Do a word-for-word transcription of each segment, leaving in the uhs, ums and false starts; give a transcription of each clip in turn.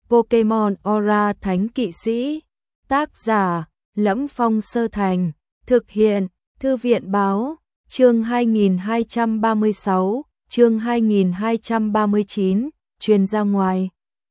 Pokemon Aura Thánh Kỵ Sĩ. Tác giả: Lẫm Phong Sơ Thành. Thực hiện: Thư viện Báo. Chương hai nghìn hai trăm ba mươi sáu, chương hai nghìn hai trăm ba mươi chín, truyền ra ngoài.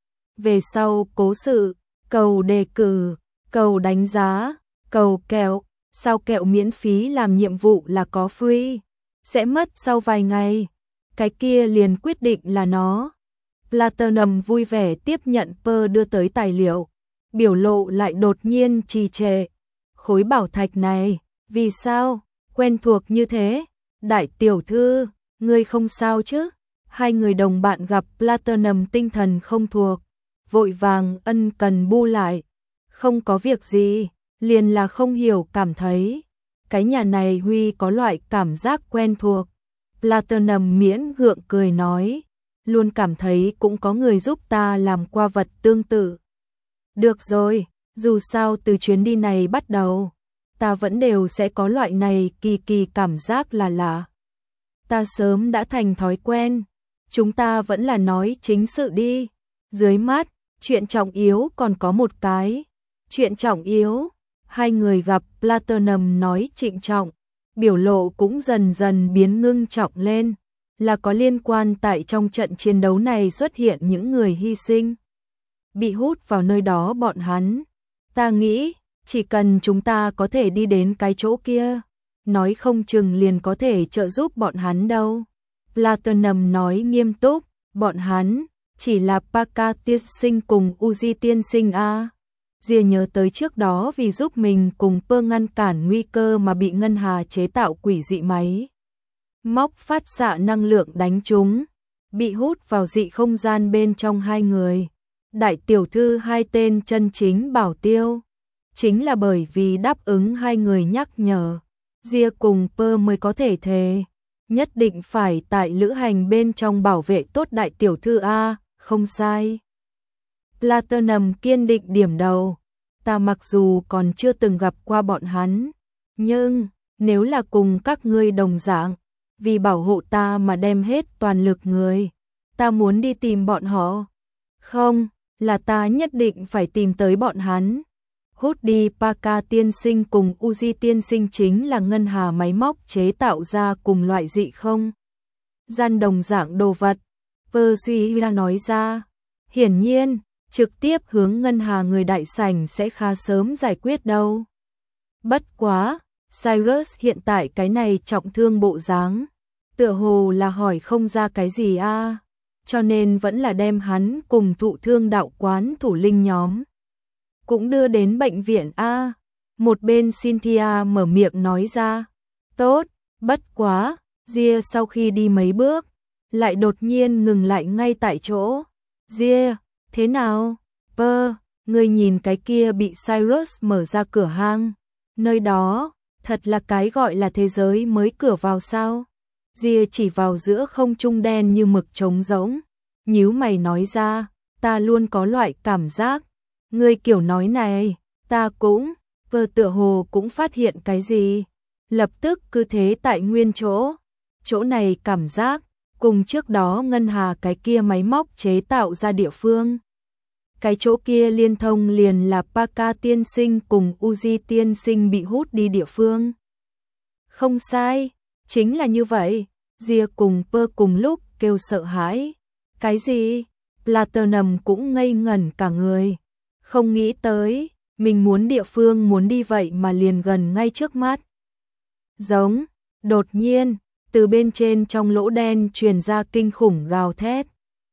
Về sau cố sự, cầu đề cử, cầu đánh giá, cầu kẹo, sao kẹo miễn phí làm nhiệm vụ là có free, sẽ mất sau vài ngày. Cái kia liền quyết định là nó. Platinum vui vẻ tiếp nhận Pơ đưa tới tài liệu, biểu lộ lại đột nhiên trì trệ. Khối bảo thạch này, vì sao quen thuộc như thế? Đại tiểu thư, ngươi không sao chứ? Hai người đồng bạn gặp Platinum tinh thần không thuộc, vội vàng ân cần bu lại. Không có việc gì, liền là không hiểu cảm thấy. Cái nhà này Huy có loại cảm giác quen thuộc. Platinum miễn gượng cười nói, luôn cảm thấy cũng có người giúp ta làm qua vật tương tự. Được rồi, dù sao từ chuyến đi này bắt đầu, ta vẫn đều sẽ có loại này kỳ kỳ cảm giác là lạ. Ta sớm đã thành thói quen, chúng ta vẫn là nói chính sự đi. Dưới mắt, chuyện trọng yếu còn có một cái. Chuyện trọng yếu, hai người gặp Platinum nói trịnh trọng, biểu lộ cũng dần dần biến ngưng trọng lên, là có liên quan tại trong trận chiến đấu này xuất hiện những người hy sinh, bị hút vào nơi đó bọn hắn. Ta nghĩ, chỉ cần chúng ta có thể đi đến cái chỗ kia, nói không chừng liền có thể trợ giúp bọn hắn đâu. Platinum nói nghiêm túc, bọn hắn chỉ là Paka tiên sinh cùng Uzi tiên sinh a. Dìa nhớ tới trước đó vì giúp mình cùng Pơ ngăn cản nguy cơ mà bị Ngân Hà chế tạo quỷ dị máy móc phát xạ năng lượng đánh trúng, bị hút vào dị không gian bên trong hai người. Đại tiểu thư hai tên chân chính bảo tiêu, chính là bởi vì đáp ứng hai người nhắc nhở, Dìa cùng Pơ mới có thể thề, nhất định phải tại lữ hành bên trong bảo vệ tốt đại tiểu thư a, không sai. Platinum kiên định điểm đầu, ta mặc dù còn chưa từng gặp qua bọn hắn, nhưng nếu là cùng các ngươi đồng dạng, vì bảo hộ ta mà đem hết toàn lực người, ta muốn đi tìm bọn họ. Không, là ta nhất định phải tìm tới bọn hắn. Hút đi Paka tiên sinh cùng Uzi tiên sinh chính là Ngân Hà máy móc chế tạo ra cùng loại dị không gian đồng dạng đồ vật. Persuia nói ra, hiển nhiên, trực tiếp hướng Ngân Hà người đại sảnh sẽ khá sớm giải quyết đâu. Bất quá, Cyrus hiện tại cái này trọng thương bộ dáng, tựa hồ là hỏi không ra cái gì a, cho nên vẫn là đem hắn cùng thụ thương đạo quán thủ linh nhóm cũng đưa đến bệnh viện a. Một bên Cynthia mở miệng nói ra, tốt, bất quá, Dìa sau khi đi mấy bước, lại đột nhiên ngừng lại ngay tại chỗ. Dìa, thế nào? Pơ, ngươi nhìn cái kia bị Cyrus mở ra cửa hang, nơi đó, thật là cái gọi là thế giới mới cửa vào sao? Dìa chỉ vào giữa không trung đen như mực trống rỗng, nhíu mày nói ra, ta luôn có loại cảm giác. Ngươi kiểu nói này, ta cũng, Pơ tựa hồ cũng phát hiện cái gì, lập tức cứ thế tại nguyên chỗ. Chỗ này cảm giác, cùng trước đó Ngân Hà cái kia máy móc chế tạo ra địa phương. Cái chỗ kia liên thông liền là Paka tiên sinh cùng Uzi tiên sinh bị hút đi địa phương. Không sai, chính là như vậy. Dìa cùng Pơ cùng lúc kêu sợ hãi. Cái gì? Platinum cũng ngây ngẩn cả người. Không nghĩ tới, mình muốn địa phương muốn đi vậy mà liền gần ngay trước mắt. Giống, đột nhiên, từ bên trên trong lỗ đen truyền ra kinh khủng gào thét.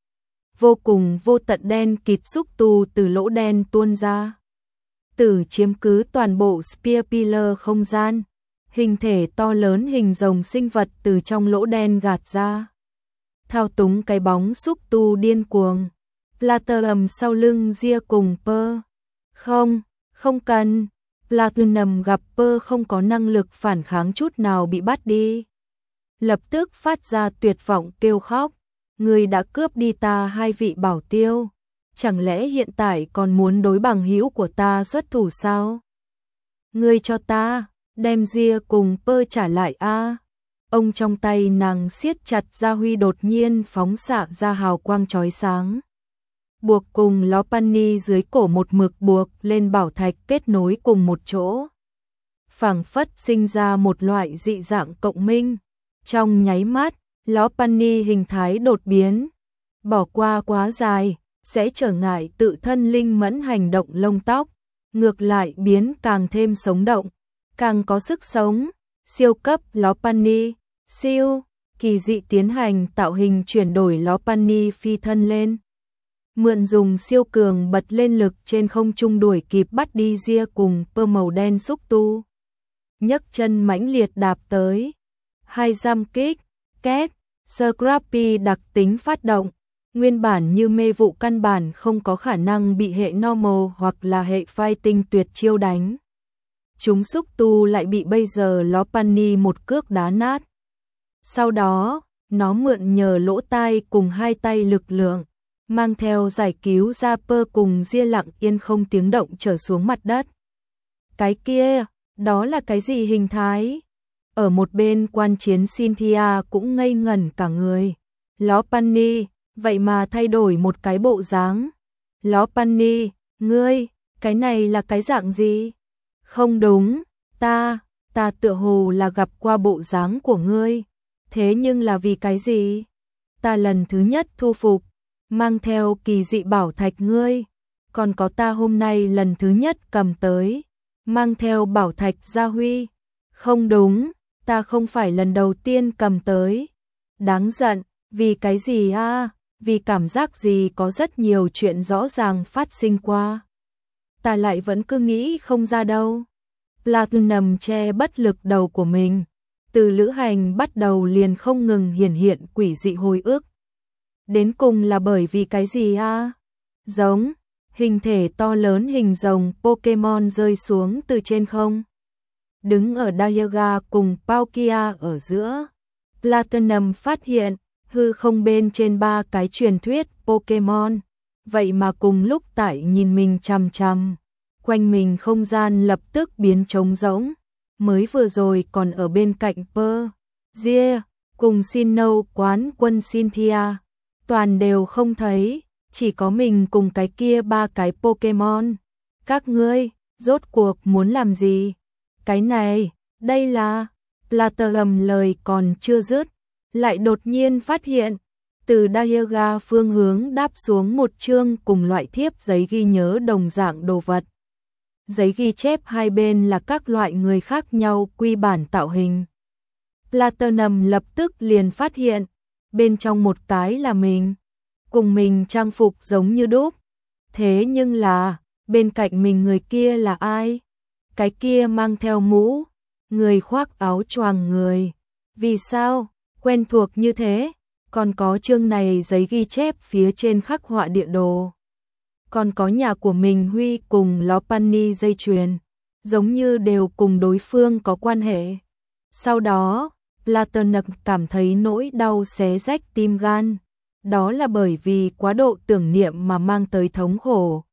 Vô cùng vô tận đen kịt xúc tu từ lỗ đen tuôn ra. Tử chiếm cứ toàn bộ Spear Pillar không gian. Hình thể to lớn hình rồng sinh vật từ trong lỗ đen gạt ra. Thao túng cái bóng xúc tu điên cuồng. Platinum sau lưng Dìa cùng Pơ. Không, không cần. Platinum gặp Pơ không có năng lực phản kháng chút nào bị bắt đi, lập tức phát ra tuyệt vọng kêu khóc. Ngươi đã cướp đi ta hai vị bảo tiêu, chẳng lẽ hiện tại còn muốn đối bằng hữu của ta xuất thủ sao? Ngươi cho ta đem Dìa cùng Pơ trả lại a. Ông trong tay nàng siết chặt ra huy đột nhiên phóng xạ ra hào quang chói sáng. buộc cùng Lopunny dưới cổ một mực buộc lên bảo thạch kết nối cùng một chỗ. Phảng phất sinh ra một loại dị dạng cộng minh. Trong nháy mắt, Lopunny hình thái đột biến. Bỏ qua quá dài, sẽ trở ngại tự thân linh mẫn hành động lông tóc. Ngược lại biến càng thêm sống động, càng có sức sống. Siêu cấp Lopunny, siêu, kỳ dị tiến hành tạo hình chuyển đổi Lopunny phi thân lên. Mượn dùng siêu cường bật lên lực trên không trung đuổi kịp bắt đi ria cùng pơ màu đen xúc tu. Nhấc chân mãnh liệt đạp tới. Hai giam kích, két, Scrappy đặc tính phát động. Nguyên bản như mê vụ căn bản không có khả năng bị hệ normal hoặc là hệ fighting tuyệt chiêu đánh. Chúng xúc tu lại bị bây giờ Lopunny một cước đá nát. Sau đó, nó mượn nhờ lỗ tai cùng hai tay lực lượng, mang theo giải cứu ra pơ cùng ria lặng yên không tiếng động trở xuống mặt đất. Cái kia, đó là cái gì hình thái? Ở một bên quan chiến Cynthia cũng ngây ngẩn cả người. Lopunny, vậy mà thay đổi một cái bộ dáng. Lopunny, ngươi, cái này là cái dạng gì? Không đúng, ta, ta tựa hồ là gặp qua bộ dáng của ngươi. Thế nhưng là vì cái gì? Ta lần thứ nhất thu phục, mang theo kỳ dị bảo thạch ngươi. Còn có ta hôm nay lần thứ nhất cầm tới, mang theo bảo thạch gia huy. Không đúng, ta không phải lần đầu tiên cầm tới. Đáng giận, vì cái gì a? À? Vì cảm giác gì có rất nhiều chuyện rõ ràng phát sinh qua. Ta lại vẫn cứ nghĩ không ra đâu. Platinum che bất lực đầu của mình. Từ lữ hành bắt đầu liền không ngừng hiển hiện quỷ dị hồi ức. Đến cùng là bởi vì cái gì a? À? Giống, hình thể to lớn hình rồng Pokemon rơi xuống từ trên không. Đứng ở Dialga cùng Palkia ở giữa. Platinum phát hiện, hư không bên trên ba cái truyền thuyết Pokemon. Vậy mà cùng lúc tại nhìn mình chằm chằm. Quanh mình không gian lập tức biến trống rỗng. Mới vừa rồi còn ở bên cạnh Pơ, Ria, cùng Sinnoh quán quân Cynthia. Toàn đều không thấy, chỉ có mình cùng cái kia ba cái Pokemon. Các ngươi, rốt cuộc muốn làm gì? Cái này, đây là... Platinum lời còn chưa dứt, lại đột nhiên phát hiện, từ Dialga phương hướng đáp xuống một chương cùng loại thiếp giấy ghi nhớ đồng dạng đồ vật. Giấy ghi chép hai bên là các loại người khác nhau quy bản tạo hình. Platinum lập tức liền phát hiện, bên trong một cái là mình, cùng mình trang phục giống như đúc. Thế nhưng là, bên cạnh mình người kia là ai? Cái kia mang theo mũ, người khoác áo choàng người. Vì sao? Quen thuộc như thế, còn có chương này giấy ghi chép phía trên khắc họa địa đồ. Còn có nhà của mình Huy cùng Lopunny dây chuyền, giống như đều cùng đối phương có quan hệ. Sau đó, Platinum cảm thấy nỗi đau xé rách tim gan. Đó là bởi vì quá độ tưởng niệm mà mang tới thống khổ.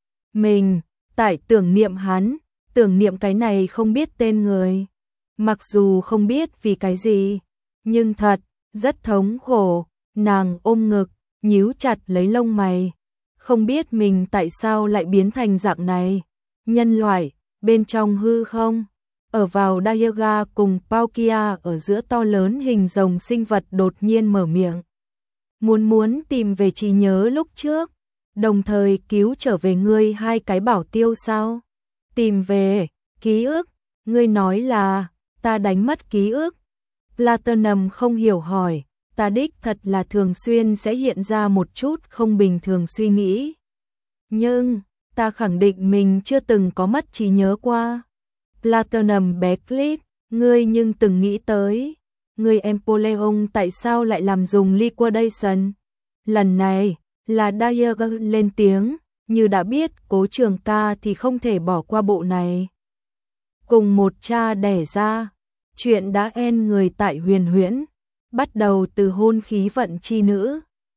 Mình, tại tưởng niệm hắn, tưởng niệm cái này không biết tên người. Mặc dù không biết vì cái gì, nhưng thật, rất thống khổ. Nàng ôm ngực, nhíu chặt lấy lông mày. Không biết mình tại sao lại biến thành dạng này. Nhân loại, bên trong hư không, ở vào Dialga cùng Palkia ở giữa to lớn hình rồng sinh vật đột nhiên mở miệng. Muốn muốn tìm về trí nhớ lúc trước, đồng thời cứu trở về ngươi hai cái bảo tiêu sao? Tìm về, ký ức, ngươi nói là, ta đánh mất ký ức. Platinum không hiểu hỏi, ta đích thật là thường xuyên sẽ hiện ra một chút không bình thường suy nghĩ. Nhưng, ta khẳng định mình chưa từng có mất trí nhớ qua. Platinum bé click, ngươi nhưng từng nghĩ tới, ngươi Empoleon tại sao lại làm dùng liquidation? Lần này, là Dialga lên tiếng, như đã biết Cố Trường Ca thì không thể bỏ qua bộ này. Cùng một cha đẻ ra, chuyện đã end người tại huyền huyễn, bắt đầu từ hôn khí vận chi nữ.